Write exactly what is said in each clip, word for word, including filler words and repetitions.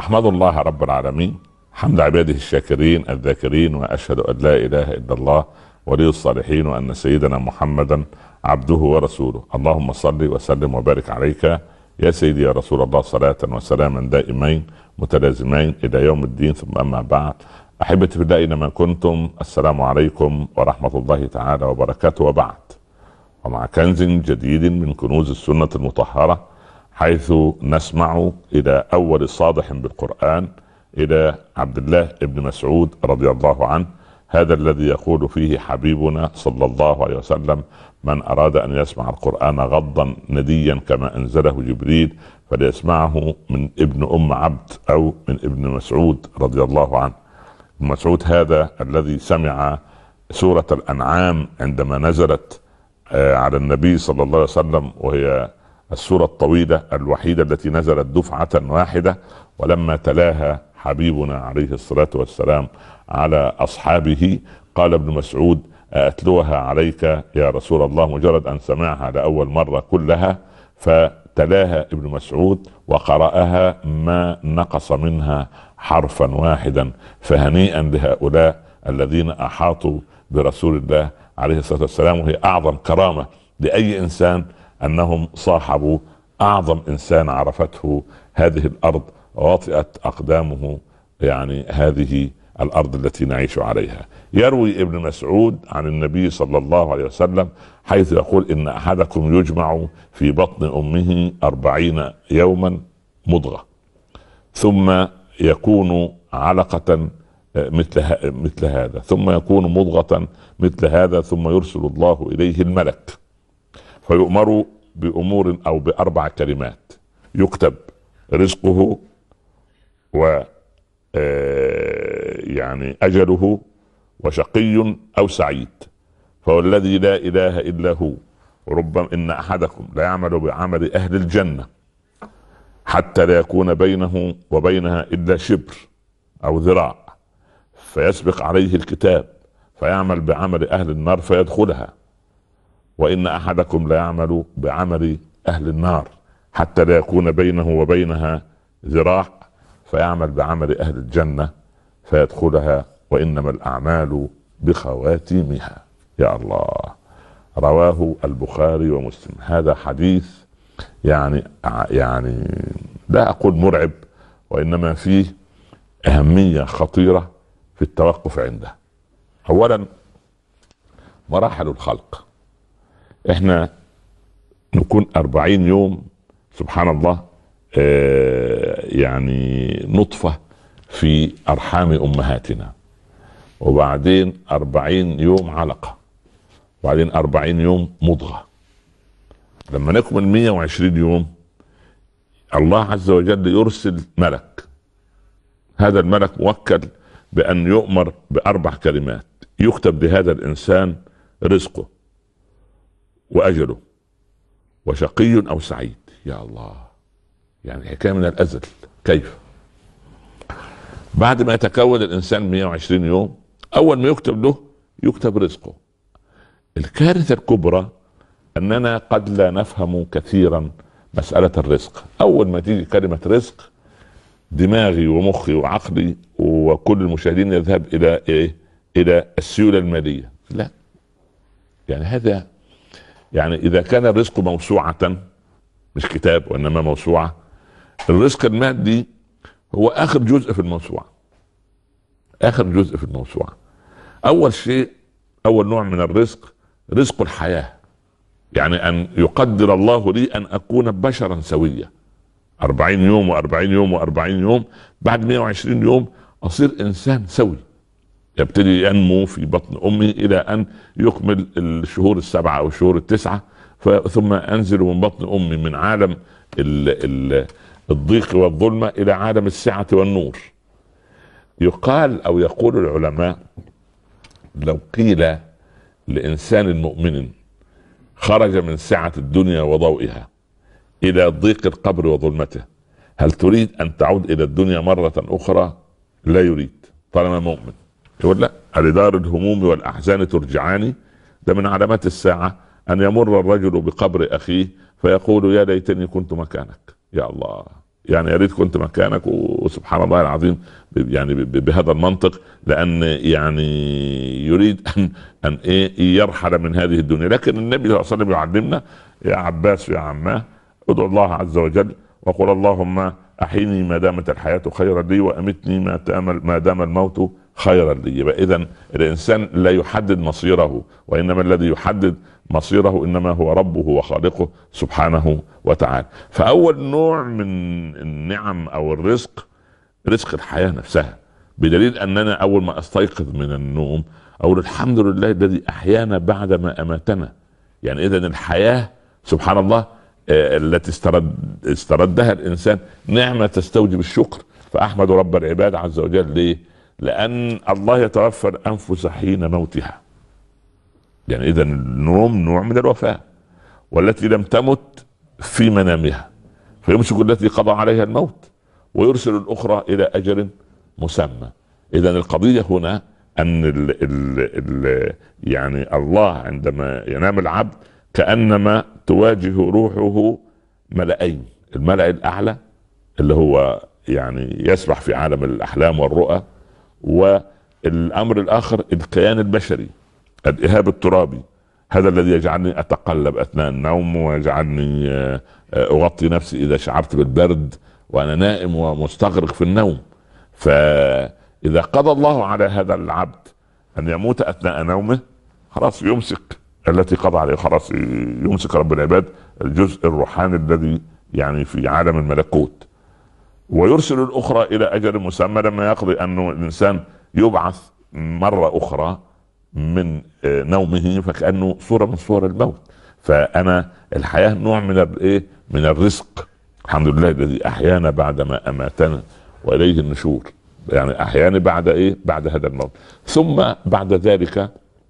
أحمد الله رب العالمين حمد عباده الشاكرين الذاكرين، وأشهد أن لا إله إلا الله ولي الصالحين، وأن سيدنا محمدا عبده ورسوله. اللهم صل وسلم وبارك عليك يا سيدي يا رسول الله، صلاة وسلاما دائمين متلازمين إلى يوم الدين. ثم أما بعد، أحبتي في الله أينما كنتم، السلام عليكم ورحمة الله تعالى وبركاته. وبعد، ومع كنز جديد من كنوز السنة المطهرة، حيث نسمع إلى أول صادح بالقرآن، إلى عبد الله بن مسعود رضي الله عنه، هذا الذي يقول فيه حبيبنا صلى الله عليه وسلم: من أراد أن يسمع القرآن غضا نديا كما أنزله جبريل فليسمعه من ابن أم عبد أو من ابن مسعود رضي الله عنه. ابن مسعود هذا الذي سمع سورة الأنعام عندما نزلت على النبي صلى الله عليه وسلم، وهي السورة الطويلة الوحيدة التي نزلت دفعة واحدة، ولما تلاها حبيبنا عليه الصلاة والسلام على أصحابه قال ابن مسعود: أتلوها عليك يا رسول الله؟ مجرد أن سمعها لأول مرة كلها، فتلاها ابن مسعود وقرأها ما نقص منها حرفا واحدا. فهنيئا لهؤلاء الذين أحاطوا برسول الله عليه الصلاة والسلام، وهي أعظم كرامة لأي إنسان أنهم صاحبوا أعظم إنسان عرفته هذه الأرض ووطئت أقدامه، يعني هذه الأرض التي نعيش عليها. يروي ابن مسعود عن النبي صلى الله عليه وسلم حيث يقول: إن أحدكم يجمع في بطن أمه أربعين يوما مضغة، ثم يكون علقة مثل مثل هذا، ثم يكون مضغة مثل هذا، ثم يرسل الله إليه الملك فيؤمر بأمور أو بأربع كلمات: يكتب رزقه، و يعني أجله، وشقي أو سعيد. فوالذي لا إله إلا هو، ربما إن أحدكم لا يعمل بعمل أهل الجنة حتى لا يكون بينه وبينها إلا شبر أو ذراع، فيسبق عليه الكتاب فيعمل بعمل أهل النار فيدخلها. وإن أحدكم لا يعمل بعمل أهل النار حتى لا يكون بينه وبينها ذراع، فيعمل بعمل أهل الجنة فيدخلها. وإنما الأعمال بخواتيمها. يا الله، رواه البخاري ومسلم. هذا حديث يعني يعني لا أقول مرعب، وإنما فيه أهمية خطيرة في التوقف عنده. أولا، مراحل الخلق. احنا نكون أربعين يوم سبحان الله آه يعني نطفة في أرحام أمهاتنا، وبعدين أربعين يوم علقة، وبعدين أربعين يوم مضغة. لما نكمل مية وعشرين يوم الله عز وجل يرسل ملك. هذا الملك موكل بأن يؤمر بأربع كلمات: يكتب لهذا الإنسان رزقه، وأجله، وشقي أو سعيد. يا الله، يعني حكاية من الأزل. كيف؟ بعد ما يتكون الإنسان مية وعشرين يوم، أول ما يكتب له يكتب رزقه. الكارثة الكبرى أننا قد لا نفهم كثيرا مسألة الرزق. أول ما تيجي كلمة رزق، دماغي ومخي وعقلي وكل المشاهدين يذهب إلى إيه؟ إلى السيولة المالية. لا، يعني هذا يعني إذا كان الرزق موسوعة، مش كتاب وإنما موسوعة، الرزق المادي هو آخر جزء في الموسوعة. آخر جزء في الموسوعة. أول شيء، أول نوع من الرزق رزق الحياة، يعني أن يقدر الله لي أن أكون بشرا سويا. أربعين يوم وأربعين يوم وأربعين يوم، بعد مية وعشرين يوم أصير إنسان سوي، يبتدي ينمو في بطن أمي إلى أن يكمل الشهور السبعة أو الشهور التسعة، ثم أنزل من بطن أمي من عالم ال ال الضيق والظلمة إلى عالم السعة والنور. يقال أو يقول العلماء: لو قيل لإنسان مؤمن خرج من سعة الدنيا وضوئها إلى ضيق القبر وظلمته، هل تريد أن تعود إلى الدنيا مرة أخرى؟ لا يريد، طالما مؤمن. يقول: لا، لدار الهموم والأحزان ترجعاني. ده من علامات الساعة أن يمر الرجل بقبر أخيه فيقول: يا ليتني كنت مكانك. يا الله، يعني يا ريت كنت مكانك، وسبحان الله العظيم يعني بهذا المنطق، لان يعني يريد ان ان ايه يرحل من هذه الدنيا. لكن النبي صلى الله عليه وسلم يعلمنا: يا عباس يا عماه ادعو الله عز وجل وقل اللهم احيني ما دامت الحياه خيرا لي، وامتني ما ما دام الموت خيرا لي. يبقى اذا الانسان لا يحدد مصيره، وانما الذي يحدد مصيره انما هو ربه وخالقه سبحانه وتعالى. فاول نوع من النعم او الرزق رزق الحياه نفسها، بدليل اننا اول ما استيقظ من النوم اقول الحمد لله الذي احيانا بعد ما اماتنا. يعني اذا الحياه سبحان الله التي استرد استردها الانسان نعمه تستوجب الشكر. فاحمد رب العباد عز وجل. ليه؟ لان الله يتوفى الانفس حين موتها. يعني اذا النوم نوع من الوفاه، والتي لم تمت في منامها فيمسك التي قضى عليها الموت ويرسل الاخرى الى اجل مسمى. اذا القضيه هنا ان ال ال ال يعني الله عندما ينام العبد كانما تواجه روحه ملأين: الملأ الاعلى اللي هو يعني يسبح في عالم الاحلام والرؤى، والامر الاخر الكيان البشري الإهاب الترابي، هذا الذي يجعلني أتقلب أثناء النوم، ويجعلني أغطي نفسي إذا شعرت بالبرد وأنا نائم ومستغرق في النوم. فإذا قضى الله على هذا العبد أن يموت أثناء نومه خلاص يمسك التي قضى عليه، خلاص يمسك رب العباد الجزء الروحاني الذي يعني في عالم الملكوت، ويرسل الأخرى إلى أجل مسمى لما يقضي أنه الإنسان يبعث مرة أخرى من نومه فكأنه صورة من صور الموت. فأنا الحياة نوع من الايه من الرزق. الحمد لله الذي أحيانا بعدما أماتنا وإليه النشور. يعني أحيانا بعد ايه بعد هذا الموت. ثم بعد ذلك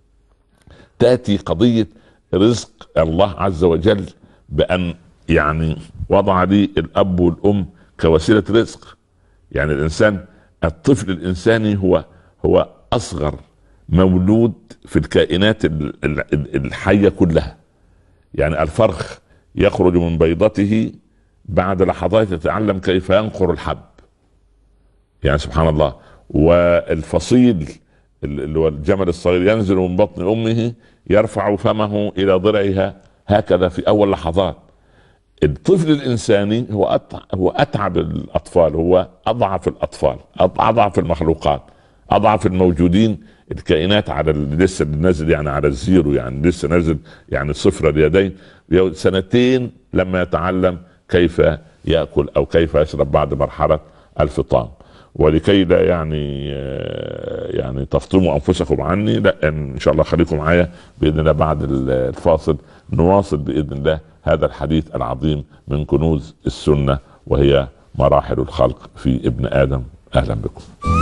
تأتي قضية رزق الله عز وجل بأن يعني وضع لي الأب والأم كوسيلة رزق. يعني الإنسان الطفل الإنساني هو هو أصغر مولود في الكائنات الحية كلها. يعني الفرخ يخرج من بيضته بعد لحظات يتعلم كيف ينقر الحب، يعني سبحان الله. والفصيل اللي هو الجمل الصغير ينزل من بطن أمه يرفع فمه إلى ضلعها هكذا في أول لحظات. الطفل الإنساني هو هو أتعب الأطفال، هو أضعف الأطفال، أضعف المخلوقات، أضعف الموجودين، الكائنات على لسه نازل يعني على الزيرو، يعني لسه نازل يعني صفر اليدين، سنتين لما يتعلم كيف يأكل أو كيف يشرب بعد مرحلة الفطام. ولكي لا يعني يعني تفطموا أنفسكم عني، لا إن شاء الله خليكم معايا بإذن الله بعد الفاصل نواصل بإذن الله هذا الحديث العظيم من كنوز السنة وهي مراحل الخلق في ابن آدم. أهلا بكم.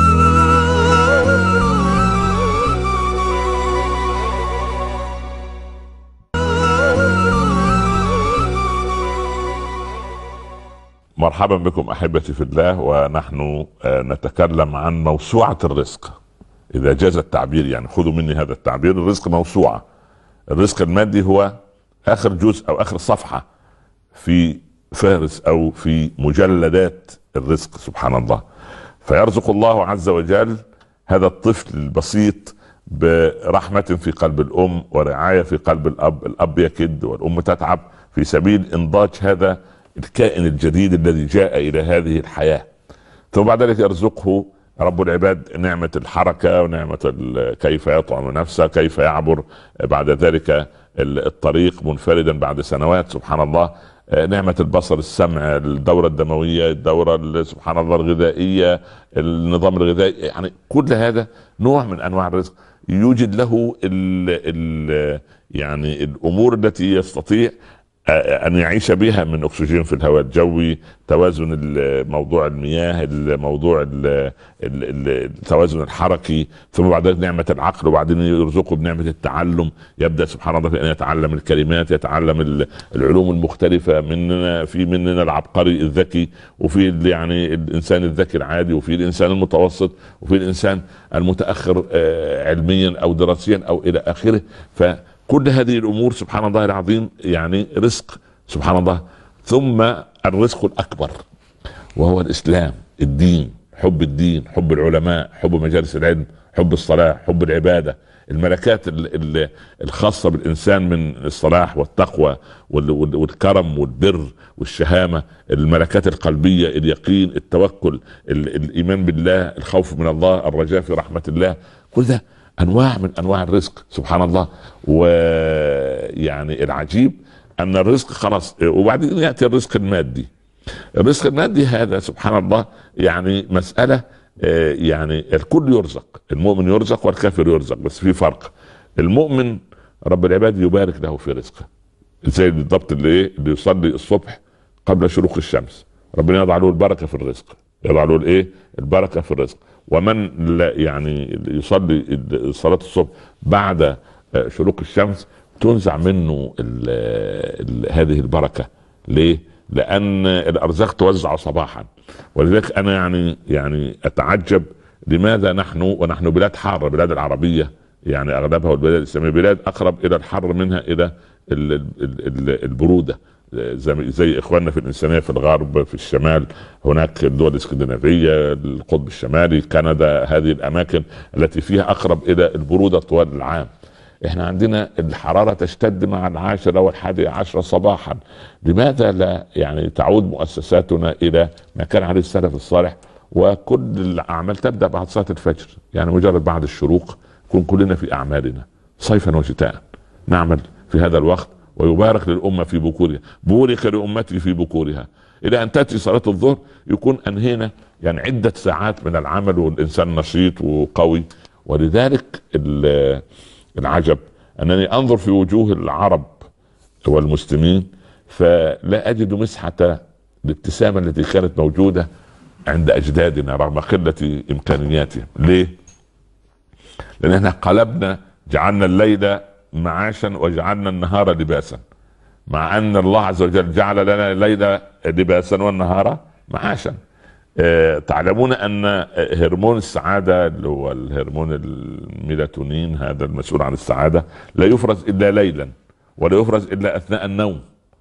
مرحبا بكم احبتي في الله، ونحن نتكلم عن موسوعة الرزق اذا جاز التعبير، يعني خذوا مني هذا التعبير. الرزق موسوعة. الرزق المادي هو اخر جزء او اخر صفحة في فارس او في مجلدات الرزق سبحان الله. فيرزق الله عز وجل هذا الطفل البسيط برحمة في قلب الام ورعاية في قلب الاب. الاب يكد والام تتعب في سبيل انضاج هذا الكائن الجديد الذي جاء الى هذه الحياة. ثم بعد ذلك يرزقه رب العباد نعمة الحركة ونعمة كيف يطعم نفسه، كيف يعبر بعد ذلك الطريق منفردا بعد سنوات سبحان الله، نعمة البصر، السمع، الدورة الدموية، الدورة سبحان الله الغذائية، النظام الغذائي. يعني كل هذا نوع من انواع الرزق يوجد له ال ال يعني الامور التي يستطيع أن يعيش بها من أكسجين في الهواء الجوي، توازن موضوع المياه، الموضوع التوازن الحركي، ثم بعد ذلك نعمة العقل، وبعدين يرزقه بنعمة التعلم. يبدأ سبحان الله بأن يتعلم الكلمات، يتعلم العلوم المختلفة. مننا في مننا العبقري الذكي، وفي يعني الإنسان الذكي العادي، وفي الإنسان المتوسط، وفي الإنسان المتأخر علميا أو دراسيا أو إلى آخره. ف كل هذه الأمور سبحان الله العظيم يعني رزق سبحان الله. ثم الرزق الأكبر وهو الاسلام، الدين، حب الدين، حب العلماء، حب مجالس العلم، حب الصلاة، حب العبادة، الملكات ال- ال- الخاصة بالإنسان من الصلاح والتقوى وال- وال- والكرم والبر والشهامة، الملكات القلبية، اليقين، التوكل، ال- الإيمان بالله، الخوف من الله، الرجاء في رحمة الله. كل ده أنواع من أنواع الرزق سبحان الله. ويعني العجيب أن الرزق خلاص، وبعدين يأتي الرزق المادي. الرزق المادي هذا سبحان الله يعني مسألة، آه، يعني الكل يرزق، المؤمن يرزق والكافر يرزق، بس في فرق. المؤمن رب العباد يبارك له في رزقه، زي بالضبط اللي ايه اللي يصلي الصبح قبل شروق الشمس، ربنا يضع له البركة في الرزق، يضع له الايه البركة في الرزق. ومن لا يعني يصلي صلاة الصبح بعد آه، شروق الشمس تنزع منه ال ال هذه البركة. ليه؟ لان الارزاق توزع صباحا. ولذلك انا يعني يعني اتعجب لماذا نحن ونحن بلاد حاره، بلاد العربيه يعني اغلبها والبلاد الاسلاميه بلاد اقرب الى الحر منها الى ال- ال- ال- البروده، زي, زي اخواننا في الانسانيه في الغرب، في الشمال هناك الدول الاسكندنافيه، القطب الشمالي، كندا، هذه الاماكن التي فيها اقرب الى البروده طوال العام. احنا عندنا الحرارة تشتد مع العاشرة والحادي عشرة صباحا. لماذا لا يعني تعود مؤسساتنا الى ما كان عليه السلف الصالح، وكل الاعمال تبدأ بعد صلاة الفجر، يعني مجرد بعد الشروق نكون كلنا في اعمالنا صيفا وشتاء نعمل في هذا الوقت، ويبارك للأمة في بكورها، بورك لأمتي في بكورها، إلى أن تأتي صلاة الظهر يكون أنهينا يعني عدة ساعات من العمل والإنسان نشيط وقوي. ولذلك العجب أنني أنظر في وجوه العرب والمسلمين فلا أجد مسحة الابتسامة التي كانت موجودة عند أجدادنا رغم قلة إمكانياتهم. ليه؟ لأن احنا قلبنا، جعلنا الليل معاشا وجعلنا النهار لباسا، مع أن الله عز وجل جعل لنا الليل لباسا والنهار معاشا. آه، تعلمون أن هرمون السعادة اللي هو الهرمون الميلاتونين هذا المسؤول عن السعادة لا يفرز إلا ليلا ولا يفرز إلا أثناء النوم.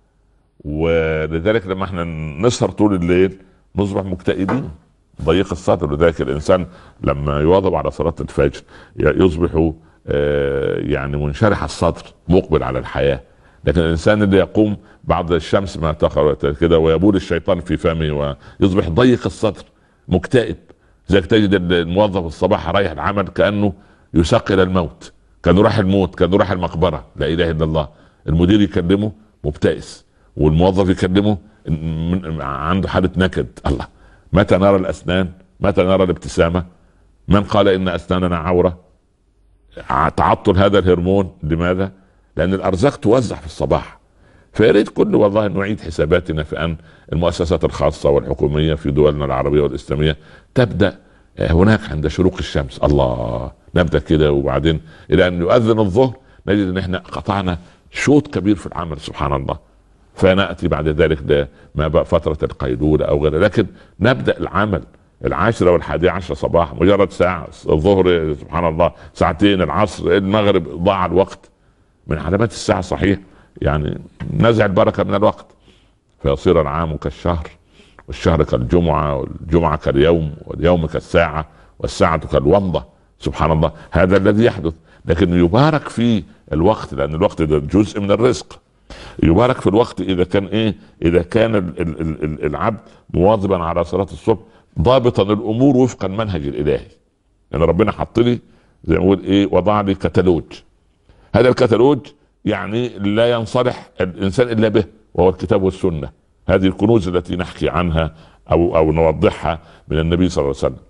ولذلك لما احنا نسهر طول الليل نصبح مكتئبين ضيق الصدر. لذلك الإنسان لما يواظب على صلاة الفجر يصبح آه، يعني منشرح الصدر مقبل على الحياة. لكن الانسان اللي يقوم بعد الشمس ما تخر كده ويبول الشيطان في فمه ويصبح ضيق الصدر مكتئب، زي تجد الموظف الصباح رايح العمل كانه يساق الى الموت، كانه راح الموت، كانه راح المقبره، لا اله الا الله. المدير يكلمه مبتئس والموظف يكلمه عنده حاله نكد. الله، متى نرى الاسنان؟ متى نرى الابتسامه؟ من قال ان اسناننا عوره؟ تعطل هذا الهرمون. لماذا؟ لأن الأرزاق توزع في الصباح. فياريت كل والله نعيد حساباتنا في أن المؤسسات الخاصة والحكومية في دولنا العربية والإسلامية تبدأ هناك عند شروق الشمس، الله نبدأ كده، وبعدين إلى أن يؤذن الظهر نجد أن احنا قطعنا شوط كبير في العمل سبحان الله. فنأتي بعد ذلك ما بقى فترة القيلولة أو غيره، لكن نبدأ العمل العاشرة والحادي عشر صباح، مجرد ساعة الظهر سبحان الله، ساعتين العصر المغرب، ضاع الوقت. من علامات الساعة صحيح يعني نزع البركة من الوقت، فيصير العام كالشهر والشهر كالجمعة والجمعة كاليوم واليوم كالساعة والساعة كالومضة. سبحان الله، هذا الذي يحدث. لكن يبارك في الوقت لأن الوقت ده جزء من الرزق. يبارك في الوقت إذا كان إيه إذا كان ال ال ال العبد مواظبا على صلاة الصبح ضابطا الأمور وفق المنهج الإلهي. يعني ربنا حط لي زي ما يقول إيه وضع لي كتالوج، هذا الكتالوج يعني لا ينصلح الانسان الا به، وهو الكتاب والسنه. هذه الكنوز التي نحكي عنها او او نوضحها من النبي صلى الله عليه وسلم.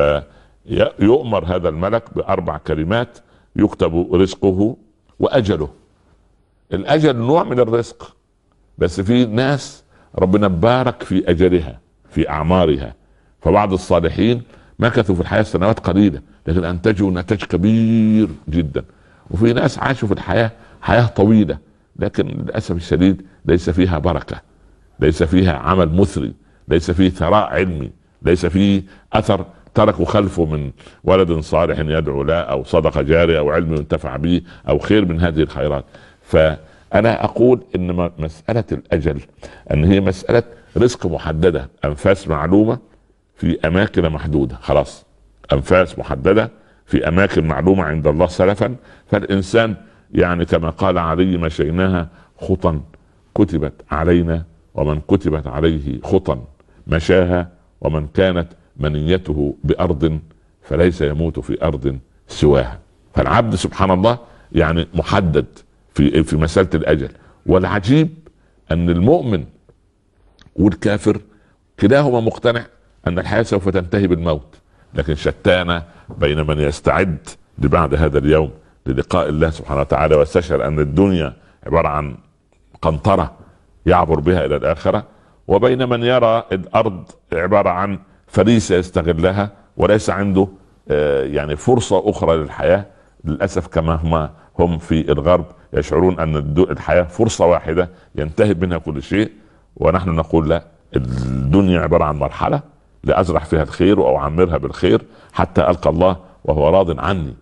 فيؤمر هذا الملك باربع كلمات يكتب رزقه واجله. الاجل نوع من الرزق، بس في ناس ربنا بارك في اجلها في اعمارها. فبعض الصالحين مكثوا في الحياه سنوات قليله لكن انتجوا نتاج كبير جدا. وفي ناس عاشوا في الحياة حياة طويلة لكن للأسف الشديد ليس فيها بركة، ليس فيها عمل مثري، ليس فيه ثراء علمي، ليس فيه أثر تركوا خلفه من ولد صالح يدعو له أو صدقة جارية أو علم ينتفع به أو خير من هذه الخيرات. انا اقول ان مساله الاجل ان هي مساله رزق محدده، انفاس معلومه في اماكن محدوده، خلاص انفاس محدده في اماكن معلومه عند الله سلفا. فالانسان يعني كما قال علي: مشيناها خطا كتبت علينا، ومن كتبت عليه خطا مشاها، ومن كانت منيته بارض فليس يموت في ارض سواها. فالعبد سبحان الله يعني محدد في في مساله الاجل. والعجيب ان المؤمن والكافر كلاهما مقتنع ان الحياه سوف تنتهي بالموت، لكن شتان بين من يستعد لبعد هذا اليوم للقاء الله سبحانه وتعالى ويستشعر ان الدنيا عباره عن قنطره يعبر بها الى الاخره، وبين من يرى الارض عباره عن فريسه يستغلها وليس عنده يعني فرصه اخرى للحياه. للاسف كما هم هم في الغرب يشعرون ان الحياه فرصه واحده ينتهي منها كل شيء، ونحن نقول لا، الدنيا عباره عن مرحله لازرع فيها الخير واعمرها بالخير حتى القى الله وهو راض عني.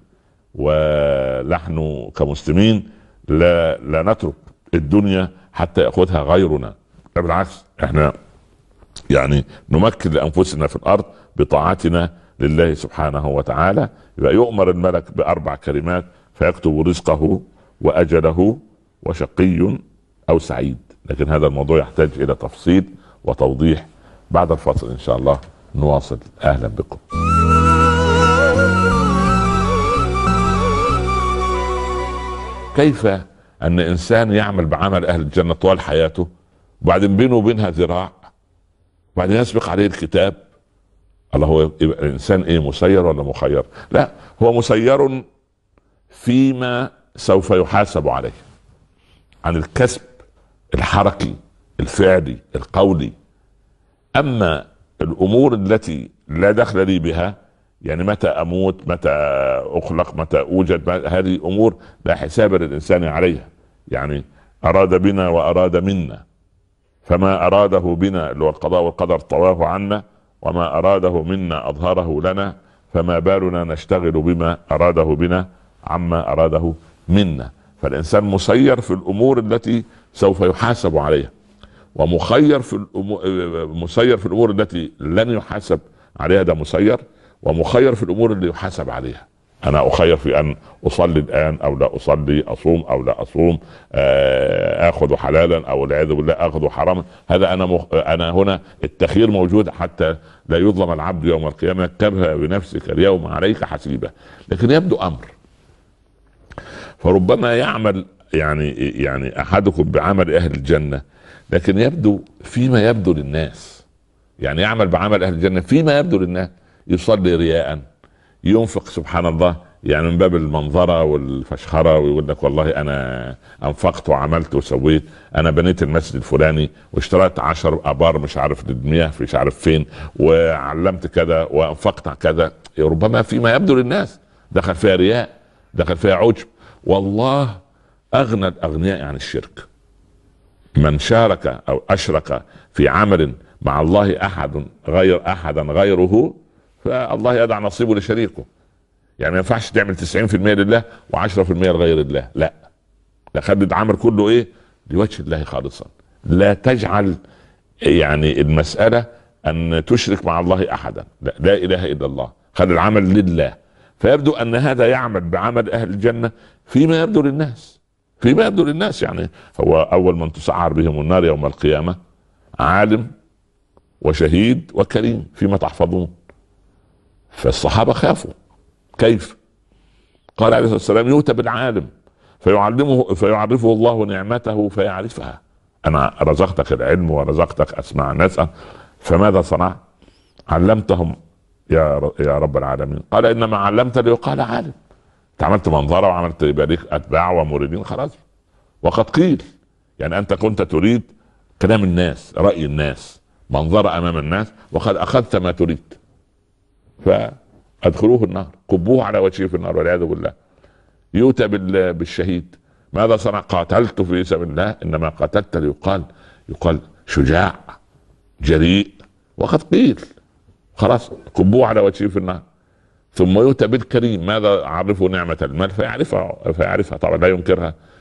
ونحن كمسلمين لا لا نترك الدنيا حتى ياخذها غيرنا، بالعكس احنا يعني نمكن لانفسنا في الارض بطاعتنا لله سبحانه وتعالى. يبقى يؤمر الملك باربع كلمات فيكتب رزقه واجله وشقي او سعيد. لكن هذا الموضوع يحتاج الى تفصيل وتوضيح. بعد الفصل ان شاء الله نواصل. اهلا بكم. كيف ان انسان يعمل بعمل اهل الجنه طوال حياته، وبعدين بينه وبينها ذراع، وبعدين يسبق عليه الكتاب؟ الله، هو الانسان ايه، مسير ولا مخير؟ لا، هو مسير فيما سوف يحاسب عليه عن الكسب الحركي الفعلي القولي. اما الامور التي لا دخل لي بها، يعني متى اموت، متى اخلق، متى اوجد، هذه امور لا حساب للانسان عليها. يعني اراد بنا واراد منا، فما اراده بنا اللي هو القضاء والقدر طواه عنا، وما اراده منا اظهره لنا، فما بالنا نشتغل بما اراده بنا عما اراده منا. فالانسان مسير في الامور التي سوف يحاسب عليها، ومخير في الأمور مسير في الامور التي لن يحاسب عليها، ده مسير. ومخير في الامور اللي يحاسب عليها. انا اخير في ان اصلي الان او لا اصلي، اصوم او لا اصوم، اخذ حلالا او والعياذ بالله اخذ حراما. هذا انا مخ... انا هنا التخيير موجود حتى لا يظلم العبد يوم القيامه. كره بنفسك اليوم عليك حسيبه. لكن يبدو امر، فربما يعمل يعني يعني احدكم بعمل اهل الجنه، لكن يبدو فيما يبدو للناس. يعني يعمل بعمل اهل الجنه فيما يبدو للناس، يصلي رياء، ينفق سبحان الله يعني من باب المنظره والفشخره، ويقول لك والله انا انفقت وعملت وسويت، انا بنيت المسجد الفلاني واشتريت عشر ابار مش عارف للمياه في مش عارف فين، وعلمت كذا وانفقت كذا. ربما فيما يبدو للناس دخل فيها رياء، دخل فيها عجب. والله اغنى الاغنياء عن الشرك. من شارك او اشرك في عمل مع الله احد غير احدا غيره، فالله يدع نصيبه لشريكه. يعني ما ينفعش تعمل تسعين في المية لله وعشرة في المية لغير الله، لا، ده خلي العمل كله ايه، لوجه الله خالصا. لا تجعل يعني المسألة ان تشرك مع الله احدا، لا, لا اله الا الله، خلي العمل لله. فيبدو ان هذا يعمل بعمل اهل الجنة فيما يبدو للناس، فيما يبدو للناس. يعني هو اول من تسعر بهم النار يوم القيامة عالم وشهيد وكريم فيما تحفظون. فالصحابة خافوا. كيف؟ قال عليه الصلاة والسلام: يؤتى بالعالم فيعلمه فيعرفه الله نعمته فيعرفها. انا رزقتك العلم ورزقتك اسماع الناس، فماذا صنع؟ علمتهم يا يا رب العالمين. قال: انما علمت ليقال عالم. عملت منظرة وعملت يبقى اتباع ومريدين، خلاص. وقد قيل يعني انت كنت تريد كلام الناس، رأي الناس، منظرة امام الناس، وقد اخذت ما تريد، فادخلوه النار، كبوه على وجهه في النار والعياذ بالله. يؤتى بالشهيد، ماذا صنع؟ قاتلت في سبيل الله. انما قاتلت ليقال يقال شجاع جريء، وقد قيل، خلاص كبوه على وجهه في النار. ثم يؤتى بالكريم، ماذا؟ عرفه نعمة المال فيعرفها فيعرفها طبعا لا ينكرها.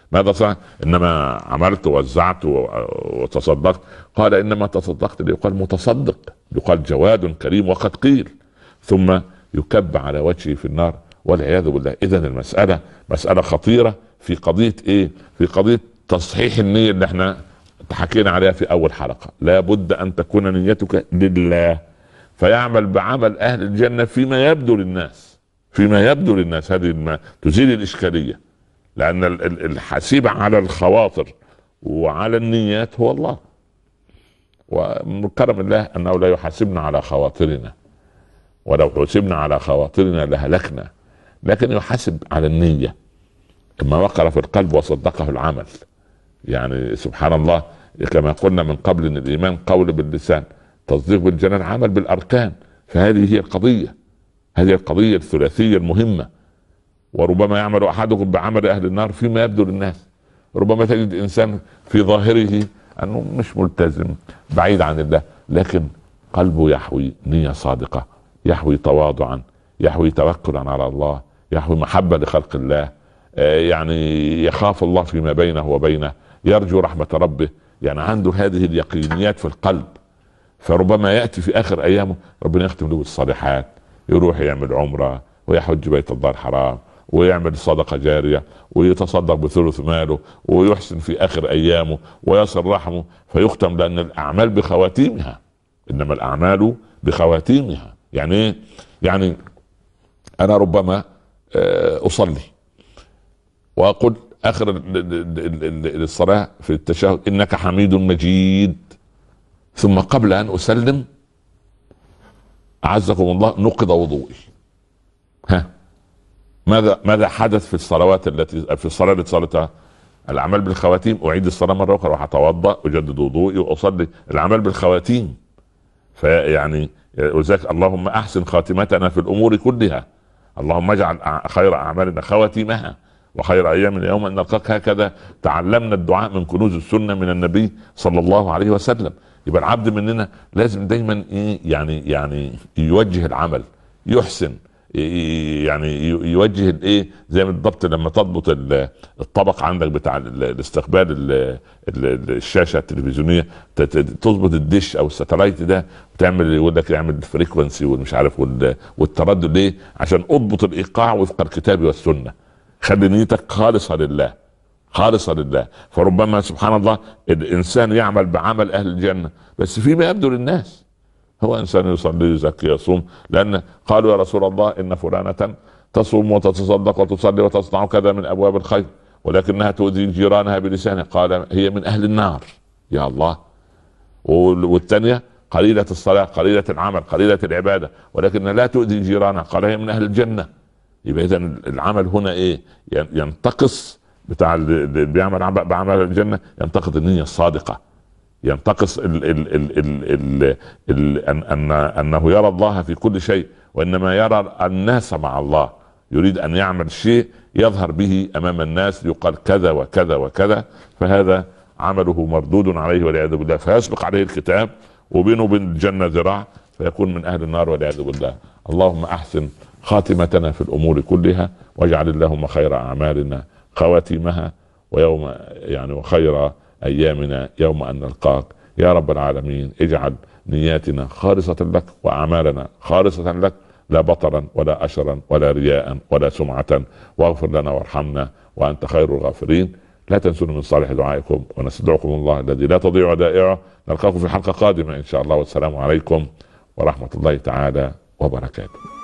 ماذا صنعت؟ انما عملت ووزعت وتصدقت. قال انما تصدقت ليقال متصدق، يقال جواد كريم وقد قيل، ثم يكب على وجهه في النار والعياذ بالله. اذا المسألة مسألة خطيرة في قضية ايه؟ في قضية تصحيح النية اللي احنا حكينا عليها في اول حلقة. لا بد ان تكون نيتك لله، فيعمل بعمل اهل الجنة فيما يبدو للناس، فيما يبدو للناس. هذه ما تزيل الاشكالية، لان الحسيب على الخواطر وعلى النيات هو الله، ومن كرم الله انه لا يحاسبنا على خواطرنا، ولو حسبنا على خواطرنا لهلكنا، لكن يحاسب على النية، ما وقر في القلب وصدقه العمل. يعني سبحان الله، كما قلنا من قبل ان الايمان قول باللسان، تصديق بالجنان، عمل بالاركان. فهذه هي القضية، هذه القضية الثلاثية المهمة. وربما يعمل احدكم بعمل اهل النار فيما يبدو للناس. ربما تجد انسان في ظاهره انه مش ملتزم، بعيد عن الله، لكن قلبه يحوي نية صادقة، يحوي تواضعا، يحوي توكلا على الله، يحوي محبة لخلق الله، يعني يخاف الله فيما بينه وبينه، يرجو رحمة ربه، يعني عنده هذه اليقينيات في القلب. فربما يأتي في آخر أيامه ربنا يختم له بالصالحات، يروح يعمل عمرة ويحج بيت الله الحرام ويعمل صدقة جارية ويتصدق بثلث ماله ويحسن في آخر أيامه ويصل رحمه، فيختم. لأن الأعمال بخواتيمها، إنما الأعمال بخواتيمها. يعني إيه؟ يعني أنا ربما أصلي وأقول آخر الصلاة في التشهد إنك حميد مجيد، ثم قبل أن أسلم أعزكم الله نقض وضوئي. ها ماذا ماذا حدث في الصلوات التي في الصلاة التي صلتها؟ الأعمال بالخواتيم. أعيد الصلاة مرة أخرى وأتوضأ أجدد وضوئي وأصلي. الأعمال بالخواتيم. فيعني وذلك اللهم أحسن خاتمتنا في الأمور كلها، اللهم اجعل خير أعمالنا خواتيمها وخير أيامنا يوم أن نلقاك. هكذا تعلمنا الدعاء من كنوز السنة من النبي صلى الله عليه وسلم. يبقى العبد مننا لازم دايما ايه يعني يعني يوجه العمل، يحسن، يعني يوجه الايه زي ما بالضبط لما تضبط الطبق عندك بتاع الاستقبال الشاشه التلفزيونيه، تظبط الدش او الساتلايت ده وتعمل يقول لك اعمل الفريكونسي والمش عارف والتردد. ليه؟ عشان اضبط الايقاع وفق الكتاب والسنه. خلي نيتك خالصه لله، خالصة لله. فربما سبحان الله الإنسان يعمل بعمل أهل الجنة بس فيما يبدو للناس، هو إنسان يصلي يزكي يصوم، لأن قالوا يا رسول الله إن فلانة تصوم وتتصدق وتصلي وتصنع كذا من أبواب الخير ولكنها تؤذي جيرانها بلسانها، قال هي من أهل النار. يا الله. والثانية قليلة الصلاة قليلة العمل قليلة العبادة ولكنها لا تؤذي جيرانها، قال هي من أهل الجنة. يبقى إذن العمل هنا إيه؟ ينتقص بتاع اللي بيعمل بعمل الجنة، ينتقد النية الصادقة، ينتقص ال ال ال ال ال ال أن أن أنه يرى الله في كل شيء وإنما يرى الناس مع الله. يريد أن يعمل شيء يظهر به أمام الناس يقال كذا وكذا وكذا، فهذا عمله مردود عليه والعياذ بالله، فيسبق عليه الكتاب وبينه وبين الجنة ذراع فيكون من أهل النار والعياذ بالله. اللهم أحسن خاتمتنا في الأمور كلها واجعل اللهم خير أعمالنا خواتيمها ويوم يعني وخير أيامنا يوم أن نلقاك يا رب العالمين. اجعل نياتنا خالصة لك وأعمالنا خالصة لك، لا بطرا ولا أشرا ولا رياء ولا سمعة، واغفر لنا وارحمنا وأنت خير الغافرين. لا تنسوا من صالح دعائكم ونستدعكم الله الذي لا تضيع ودائعه. نلقاكم في حلقة قادمة إن شاء الله، والسلام عليكم ورحمة الله تعالى وبركاته.